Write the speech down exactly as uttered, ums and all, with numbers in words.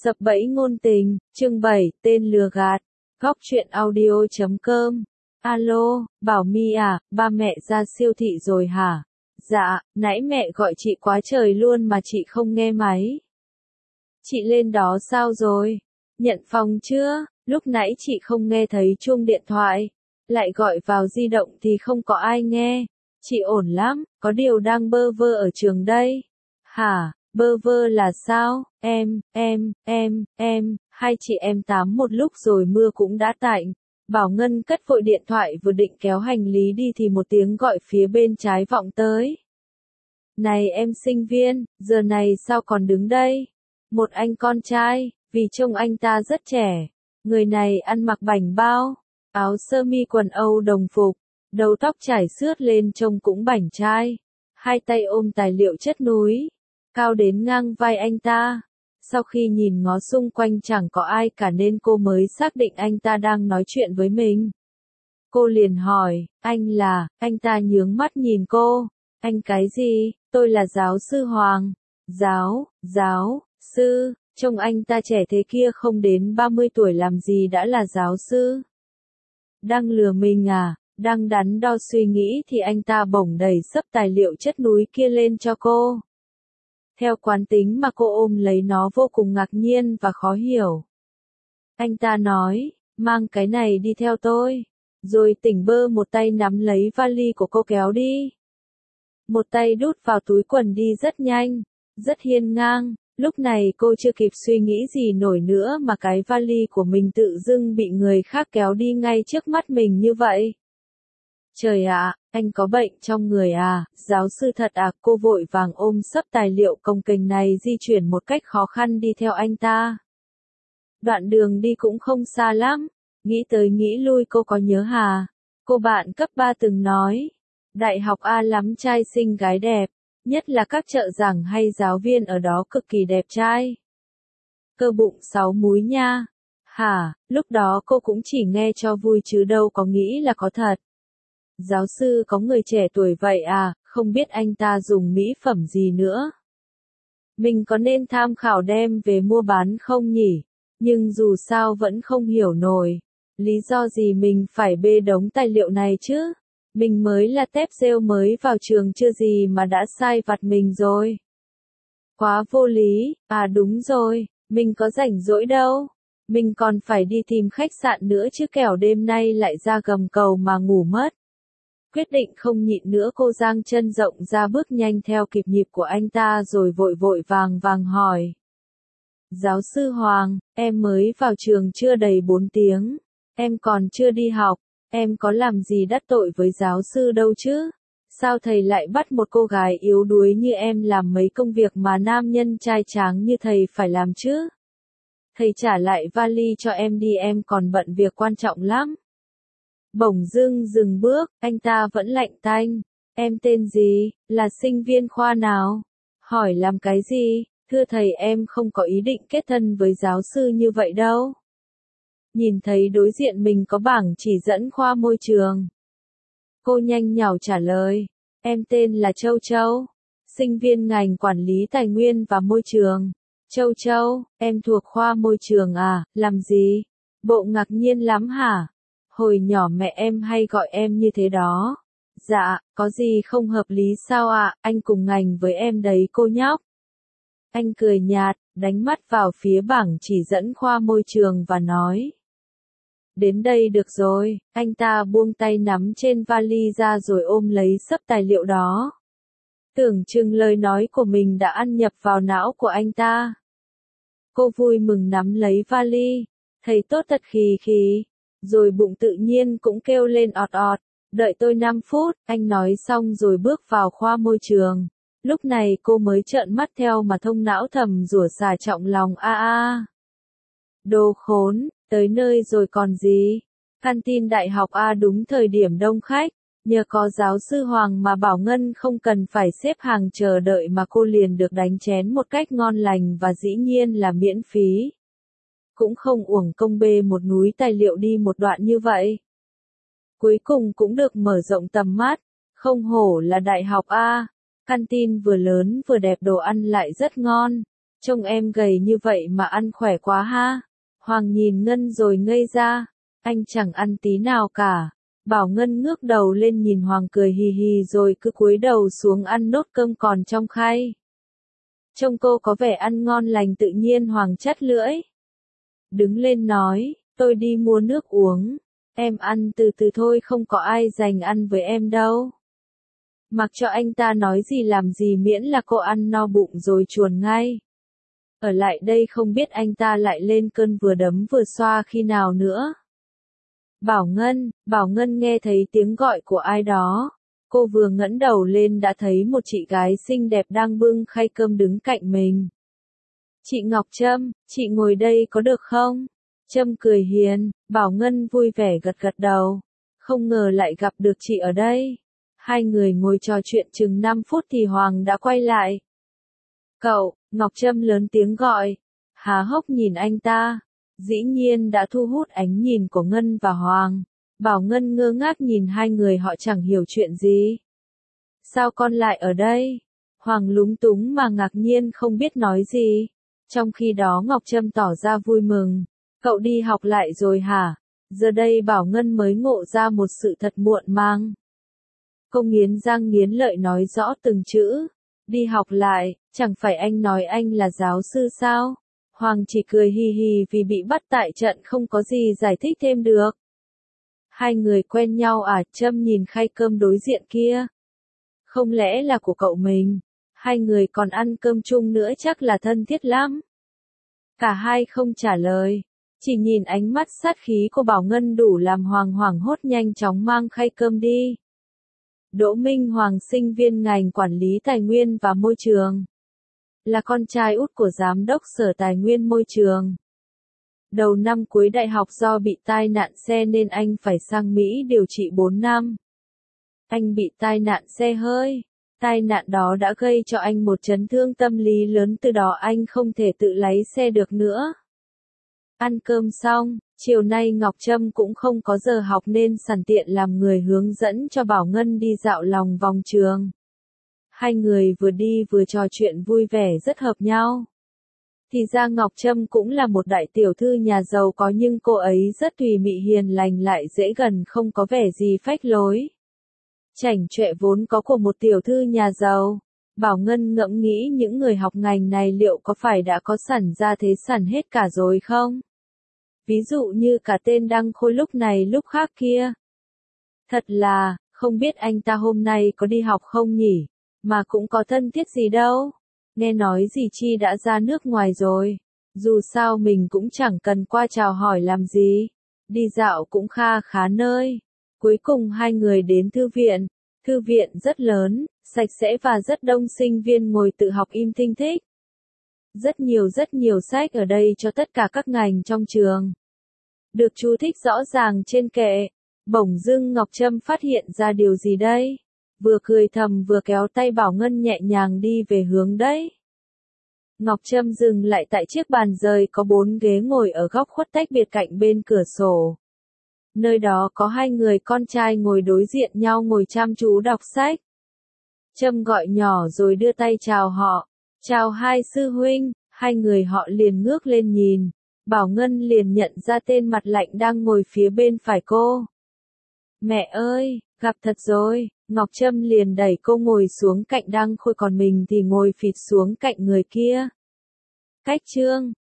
Sập bẫy ngôn tình, chương bảy, tên lừa gạt. Góc truyện audio chấm com. Alo, Bảo My à, ba mẹ ra siêu thị rồi hả? Dạ, nãy mẹ gọi chị quá trời luôn mà chị không nghe máy. Chị lên đó sao rồi? Nhận phòng chưa? Lúc nãy chị không nghe thấy chuông điện thoại. Lại gọi vào di động thì không có ai nghe. Chị ổn lắm, có điều đang bơ vơ ở trường đây. Hả? Bơ vơ là sao? Em, em, em, em, hai chị em tám một lúc rồi mưa cũng đã tạnh. Bảo Ngân cất vội điện thoại vừa định kéo hành lý đi thì một tiếng gọi phía bên trái vọng tới. Này em sinh viên, giờ này sao còn đứng đây? Một anh con trai, vì trông anh ta rất trẻ. Người này ăn mặc bảnh bao, áo sơ mi quần Âu đồng phục, đầu tóc trải xướt lên trông cũng bảnh trai. Hai tay ôm tài liệu chất núi, cao đến ngang vai anh ta. Sau khi nhìn ngó xung quanh chẳng có ai cả nên cô mới xác định anh ta đang nói chuyện với mình. Cô liền hỏi, anh là, anh ta nhướng mắt nhìn cô. Anh cái gì? Tôi là giáo sư Hoàng. Giáo, giáo, sư, trông anh ta trẻ thế kia không đến ba mươi tuổi làm gì đã là giáo sư. Đang lừa mình à? Đang đắn đo suy nghĩ thì anh ta bỗng đẩy xấp tài liệu chất núi kia lên cho cô. Theo quán tính mà cô ôm lấy nó vô cùng ngạc nhiên và khó hiểu. Anh ta nói, mang cái này đi theo tôi. Rồi tỉnh bơ một tay nắm lấy vali của cô kéo đi. Một tay đút vào túi quần đi rất nhanh, rất hiên ngang. Lúc này cô chưa kịp suy nghĩ gì nổi nữa mà cái vali của mình tự dưng bị người khác kéo đi ngay trước mắt mình như vậy. Trời ạ, anh có bệnh trong người à, giáo sư thật à, cô vội vàng ôm xấp tài liệu cồng kềnh này di chuyển một cách khó khăn đi theo anh ta. Đoạn đường đi cũng không xa lắm, nghĩ tới nghĩ lui cô có nhớ Hà, cô bạn cấp ba từng nói, đại học A lắm trai xinh gái đẹp, nhất là các trợ giảng hay giáo viên ở đó cực kỳ đẹp trai. Cơ bụng sáu múi nha. Hả, lúc đó cô cũng chỉ nghe cho vui chứ đâu có nghĩ là có thật. Giáo sư có người trẻ tuổi vậy à, không biết anh ta dùng mỹ phẩm gì nữa. Mình có nên tham khảo đem về mua bán không nhỉ? Nhưng dù sao vẫn không hiểu nổi. Lý do gì mình phải bê đống tài liệu này chứ? Mình mới là tép rêu mới vào trường chưa gì mà đã sai vặt mình rồi. Quá vô lý, à đúng rồi, mình có rảnh rỗi đâu. Mình còn phải đi tìm khách sạn nữa chứ kẻo đêm nay lại ra gầm cầu mà ngủ mất. Quyết định không nhịn nữa cô giang chân rộng ra bước nhanh theo kịp nhịp của anh ta rồi vội vội vàng vàng hỏi. Giáo sư Hoàng, em mới vào trường chưa đầy bốn tiếng. Em còn chưa đi học, em có làm gì đắc tội với giáo sư đâu chứ? Sao thầy lại bắt một cô gái yếu đuối như em làm mấy công việc mà nam nhân trai tráng như thầy phải làm chứ? Thầy trả lại vali cho em đi, em còn bận việc quan trọng lắm. Bỗng dưng dừng bước, anh ta vẫn lạnh tanh. Em tên gì, là sinh viên khoa nào? Hỏi làm cái gì? Thưa thầy em không có ý định kết thân với giáo sư như vậy đâu. Nhìn thấy đối diện mình có bảng chỉ dẫn khoa môi trường. Cô nhanh nhảu trả lời. Em tên là Châu Châu. Sinh viên ngành quản lý tài nguyên và môi trường. Châu Châu, em thuộc khoa môi trường à, làm gì? Bộ ngạc nhiên lắm hả? Hồi nhỏ mẹ em hay gọi em như thế đó. Dạ, có gì không hợp lý sao ạ, à? Anh cùng ngành với em đấy cô nhóc. Anh cười nhạt, đánh mắt vào phía bảng chỉ dẫn khoa môi trường và nói. Đến đây được rồi, anh ta buông tay nắm trên vali ra rồi ôm lấy xấp tài liệu đó. Tưởng chừng lời nói của mình đã ăn nhập vào não của anh ta. Cô vui mừng nắm lấy vali, thầy tốt thật khì khì. Rồi bụng tự nhiên cũng kêu lên ọt ọt, đợi tôi năm phút, anh nói xong rồi bước vào khoa môi trường. Lúc này cô mới trợn mắt theo mà thông não thầm rủa xả trọng lòng a a. Đồ khốn, tới nơi rồi còn gì? Canteen đại học A đúng thời điểm đông khách, nhờ có giáo sư Hoàng mà Bảo Ngân không cần phải xếp hàng chờ đợi mà cô liền được đánh chén một cách ngon lành và dĩ nhiên là miễn phí. Cũng không uổng công bê một núi tài liệu đi một đoạn như vậy. Cuối cùng cũng được mở rộng tầm mắt, không hổ là đại học A, canteen vừa lớn vừa đẹp đồ ăn lại rất ngon. Trông em gầy như vậy mà ăn khỏe quá ha. Hoàng nhìn Ngân rồi ngây ra. Anh chẳng ăn tí nào cả. Bảo Ngân ngước đầu lên nhìn Hoàng cười hì hì rồi cứ cúi đầu xuống ăn nốt cơm còn trong khay. Trông cô có vẻ ăn ngon lành tự nhiên Hoàng chắt lưỡi. Đứng lên nói, tôi đi mua nước uống. Em ăn từ từ thôi không có ai dành ăn với em đâu. Mặc cho anh ta nói gì làm gì miễn là cô ăn no bụng rồi chuồn ngay. Ở lại đây không biết anh ta lại lên cơn vừa đấm vừa xoa khi nào nữa. Bảo Ngân, Bảo Ngân nghe thấy tiếng gọi của ai đó. Cô vừa ngẩng đầu lên đã thấy một chị gái xinh đẹp đang bưng khay cơm đứng cạnh mình. Chị Ngọc Trâm, chị ngồi đây có được không? Trâm cười hiền, Bảo Ngân vui vẻ gật gật đầu. Không ngờ lại gặp được chị ở đây. Hai người ngồi trò chuyện chừng năm phút thì Hoàng đã quay lại. Cậu, Ngọc Trâm lớn tiếng gọi. Há hốc nhìn anh ta. Dĩ nhiên đã thu hút ánh nhìn của Ngân và Hoàng. Bảo Ngân ngơ ngác nhìn hai người họ chẳng hiểu chuyện gì. Sao con lại ở đây? Hoàng lúng túng mà ngạc nhiên không biết nói gì. Trong khi đó Ngọc Trâm tỏ ra vui mừng. Cậu đi học lại rồi hả? Giờ đây Bảo Ngân mới ngộ ra một sự thật muộn màng. Cô nghiến răng nghiến lợi nói rõ từng chữ. Đi học lại, chẳng phải anh nói anh là giáo sư sao? Hoàng chỉ cười hì hì vì bị bắt tại trận không có gì giải thích thêm được. Hai người quen nhau à? Trâm nhìn khay cơm đối diện kia. Không lẽ là của cậu mình? Hai người còn ăn cơm chung nữa chắc là thân thiết lắm. Cả hai không trả lời. Chỉ nhìn ánh mắt sát khí của Bảo Ngân đủ làm Hoàng hoảng hốt nhanh chóng mang khay cơm đi. Đỗ Minh Hoàng sinh viên ngành quản lý tài nguyên và môi trường. Là con trai út của giám đốc sở tài nguyên môi trường. Đầu năm cuối đại học do bị tai nạn xe nên anh phải sang Mỹ điều trị bốn năm. Anh bị tai nạn xe hơi. Tai nạn đó đã gây cho anh một chấn thương tâm lý lớn, từ đó anh không thể tự lái xe được nữa. Ăn cơm xong, chiều nay Ngọc Trâm cũng không có giờ học nên sẵn tiện làm người hướng dẫn cho Bảo Ngân đi dạo lòng vòng trường. Hai người vừa đi vừa trò chuyện vui vẻ rất hợp nhau. Thì ra Ngọc Trâm cũng là một đại tiểu thư nhà giàu có nhưng cô ấy rất tùy mị hiền lành lại dễ gần không có vẻ gì phách lối. Chảnh chọe vốn có của một tiểu thư nhà giàu. Bảo Ngân ngẫm nghĩ những người học ngành này liệu có phải đã có sẵn ra thế sẵn hết cả rồi không? Ví dụ như cả tên Đăng Khôi lúc này lúc khác kia. Thật là, không biết anh ta hôm nay có đi học không nhỉ? Mà cũng có thân thiết gì đâu. Nghe nói dì Chi đã ra nước ngoài rồi. Dù sao mình cũng chẳng cần qua chào hỏi làm gì. Đi dạo cũng kha khá nơi. Cuối cùng hai người đến thư viện. Thư viện rất lớn, sạch sẽ và rất đông sinh viên ngồi tự học im thinh thích. Rất nhiều rất nhiều sách ở đây cho tất cả các ngành trong trường. Được chú thích rõ ràng trên kệ. Bỗng dưng Ngọc Trâm phát hiện ra điều gì đây? Vừa cười thầm vừa kéo tay Bảo Ngân nhẹ nhàng đi về hướng đấy. Ngọc Trâm dừng lại tại chiếc bàn rời có bốn ghế ngồi ở góc khuất tách biệt cạnh bên cửa sổ. Nơi đó có hai người con trai ngồi đối diện nhau ngồi chăm chú đọc sách. Trâm gọi nhỏ rồi đưa tay chào họ. Chào hai sư huynh, hai người họ liền ngước lên nhìn. Bảo Ngân liền nhận ra tên mặt lạnh đang ngồi phía bên phải cô. Mẹ ơi, gặp thật rồi, Ngọc Trâm liền đẩy cô ngồi xuống cạnh Đăng Khôi còn mình thì ngồi phịt xuống cạnh người kia. Cách chương